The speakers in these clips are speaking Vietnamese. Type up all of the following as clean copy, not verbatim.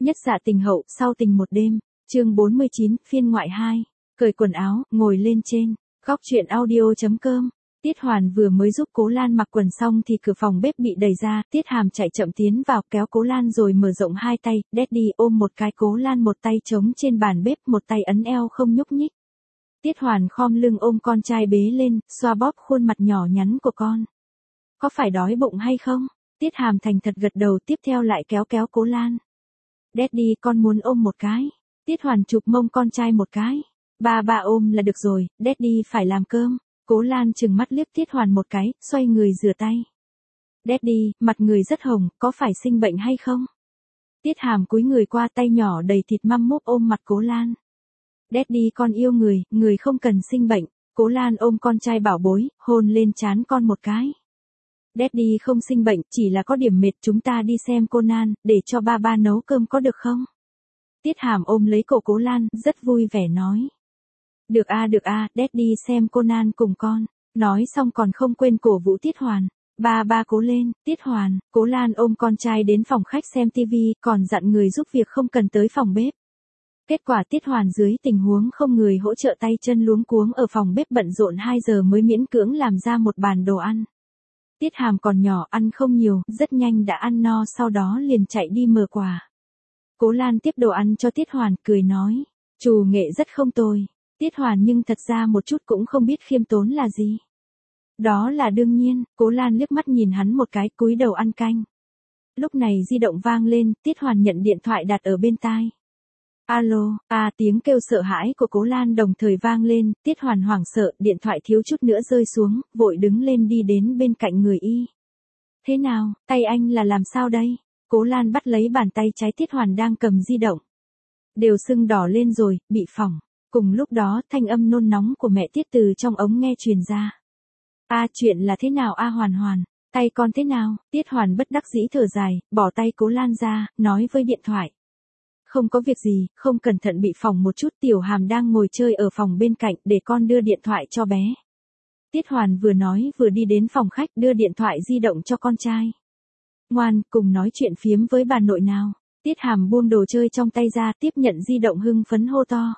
Nhất dạ tình hậu, sau tình một đêm, chương 49, phiên ngoại 2. Cởi quần áo, ngồi lên trên. Góc truyện audio.com. Tiết Hoàn vừa mới giúp Cố Lan mặc quần xong thì cửa phòng bếp bị đẩy ra, Tiết Hàm chạy chậm tiến vào kéo Cố Lan rồi mở rộng hai tay, Daddy ôm một cái Cố Lan một tay chống trên bàn bếp một tay ấn eo không nhúc nhích. Tiết Hoàn khom lưng ôm con trai bế lên, xoa bóp khuôn mặt nhỏ nhắn của con. Có phải đói bụng hay không? Tiết Hàm thành thật gật đầu tiếp theo lại kéo Cố Lan. Daddy con muốn ôm một cái. Tiết Hoàn chụp mông con trai một cái. Ba ôm là được rồi, Daddy phải làm cơm. Cố Lan trừng mắt liếc Tiết Hoàn một cái, xoay người rửa tay. Daddy, mặt người rất hồng, có phải sinh bệnh hay không? Tiết Hàm cúi người qua tay nhỏ đầy thịt măm múp ôm mặt Cố Lan. Daddy con yêu người không cần sinh bệnh. Cố Lan ôm con trai bảo bối, hôn lên trán con một cái. Daddy không sinh bệnh, chỉ là có điểm mệt, chúng ta đi xem Conan, để cho ba nấu cơm có được không? Tiết Hàm ôm lấy cổ Cố Lan, rất vui vẻ nói. Được a, Daddy xem Conan cùng con. Nói xong còn không quên cổ vũ Tiết Hoàn. Ba cố lên, Tiết Hoàn. Cố Lan ôm con trai đến phòng khách xem tivi, còn dặn người giúp việc không cần tới phòng bếp. Kết quả Tiết Hoàn dưới tình huống không người hỗ trợ tay chân luống cuống ở phòng bếp bận rộn 2 giờ mới miễn cưỡng làm ra một bàn đồ ăn. Tiết Hàm còn nhỏ ăn không nhiều, rất nhanh đã ăn no sau đó liền chạy đi mở quà. Cố Lan tiếp đồ ăn cho Tiết Hoàn cười nói, chủ nghệ rất không tồi. Tiết Hoàn nhưng thật ra một chút cũng không biết khiêm tốn là gì. Đó là đương nhiên, Cố Lan liếc mắt nhìn hắn một cái cúi đầu ăn canh. Lúc này di động vang lên, Tiết Hoàn nhận điện thoại đặt ở bên tai. Alo, tiếng kêu sợ hãi của Cố Lan đồng thời vang lên, Tiết Hoàn hoảng sợ, điện thoại thiếu chút nữa rơi xuống, vội đứng lên đi đến bên cạnh người y. Thế nào, tay anh là làm sao đây? Cố Lan bắt lấy bàn tay trái Tiết Hoàn đang cầm di động. Đều sưng đỏ lên rồi, bị phỏng. Cùng lúc đó thanh âm nôn nóng của mẹ Tiết từ trong ống nghe truyền ra. Chuyện là thế nào Hoàn, tay con thế nào? Tiết Hoàn bất đắc dĩ thở dài, bỏ tay Cố Lan ra, nói với điện thoại. Không có việc gì, không cẩn thận bị phỏng một chút, Tiểu Hàm đang ngồi chơi ở phòng bên cạnh, để con đưa điện thoại cho bé. Tiết Hoàn vừa nói vừa đi đến phòng khách đưa điện thoại di động cho con trai. Ngoan, cùng nói chuyện phiếm với bà nội nào. Tiết Hàm buông đồ chơi trong tay ra tiếp nhận di động hưng phấn hô to.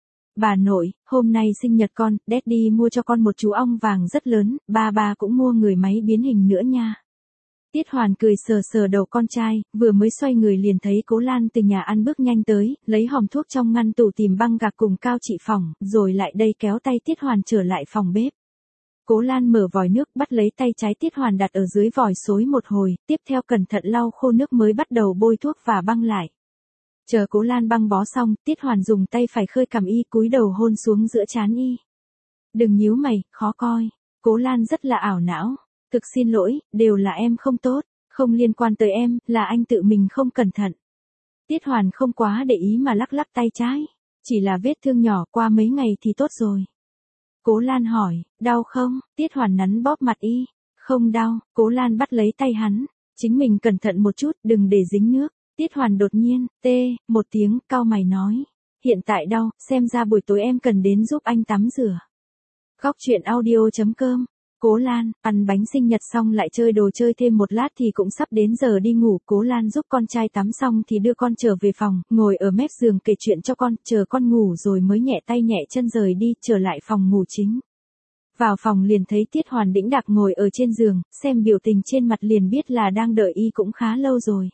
Bà nội, hôm nay sinh nhật con, Daddy mua cho con một chú ong vàng rất lớn, ba cũng mua người máy biến hình nữa nha. Tiết Hoàn cười sờ đầu con trai, vừa mới xoay người liền thấy Cố Lan từ nhà ăn bước nhanh tới, lấy hòm thuốc trong ngăn tủ tìm băng gạc cùng cao trị phòng, rồi lại đây kéo tay Tiết Hoàn trở lại phòng bếp. Cố Lan mở vòi nước bắt lấy tay trái Tiết Hoàn đặt ở dưới vòi xối một hồi, tiếp theo cẩn thận lau khô nước mới bắt đầu bôi thuốc và băng lại. Chờ Cố Lan băng bó xong, Tiết Hoàn dùng tay phải khơi cằm y cúi đầu hôn xuống giữa trán y. Đừng nhíu mày, khó coi. Cố Lan rất là ảo não. Thực xin lỗi, đều là em không tốt, không liên quan tới em, là anh tự mình không cẩn thận. Tiết Hoàn không quá để ý mà lắc tay trái. Chỉ là vết thương nhỏ, qua mấy ngày thì tốt rồi. Cố Lan hỏi, đau không? Tiết Hoàn nắn bóp mặt y. Không đau. Cố Lan bắt lấy tay hắn. Chính mình cẩn thận một chút, đừng để dính nước. Tiết Hoàn đột nhiên, một tiếng, cau mày nói. Hiện tại đau, xem ra buổi tối em cần đến giúp anh tắm rửa. Góc truyện audio.com. Cố Lan, ăn bánh sinh nhật xong lại chơi đồ chơi thêm một lát thì cũng sắp đến giờ đi ngủ. Cố Lan giúp con trai tắm xong thì đưa con trở về phòng, ngồi ở mép giường kể chuyện cho con, chờ con ngủ rồi mới nhẹ tay nhẹ chân rời đi, trở lại phòng ngủ chính. Vào phòng liền thấy Tiết Hoàn đĩnh đạc ngồi ở trên giường, xem biểu tình trên mặt liền biết là đang đợi y cũng khá lâu rồi.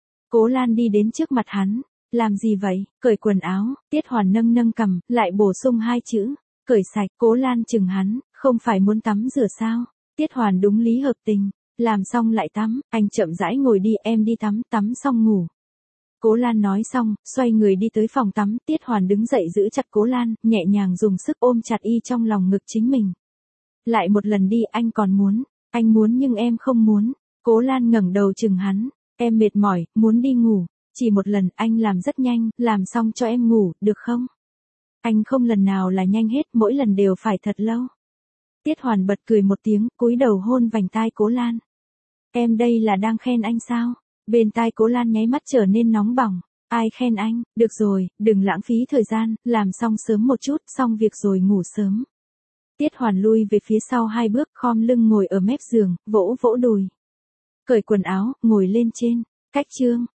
Cố Lan đi đến trước mặt hắn, làm gì vậy? Cởi quần áo. Tiết Hoàn nâng cằm, lại bổ sung 2 chữ, cởi sạch. Cố Lan chừng hắn, không phải muốn tắm rửa sao? Tiết Hoàn đúng lý hợp tình, làm xong lại tắm, anh chậm rãi ngồi đi, em đi tắm xong ngủ. Cố Lan nói xong, xoay người đi tới phòng tắm, Tiết Hoàn đứng dậy giữ chặt Cố Lan, nhẹ nhàng dùng sức ôm chặt y trong lòng ngực chính mình. Lại một lần đi, anh còn muốn, anh muốn nhưng em không muốn. Cố Lan ngẩng đầu chừng hắn, em mệt mỏi, muốn đi ngủ, chỉ một lần, anh làm rất nhanh, làm xong cho em ngủ, được không? Anh không lần nào là nhanh hết, mỗi lần đều phải thật lâu. Tiết Hoàn bật cười một tiếng, cúi đầu hôn vành tai Cố Lan. Em đây là đang khen anh sao? Bên tai Cố Lan nháy mắt trở nên nóng bỏng. Ai khen anh? Được rồi, đừng lãng phí thời gian, làm xong sớm một chút, xong việc rồi ngủ sớm. Tiết Hoàn lui về phía sau 2 bước, khom lưng ngồi ở mép giường, vỗ đùi. Cởi quần áo, ngồi lên trên. Cách chương.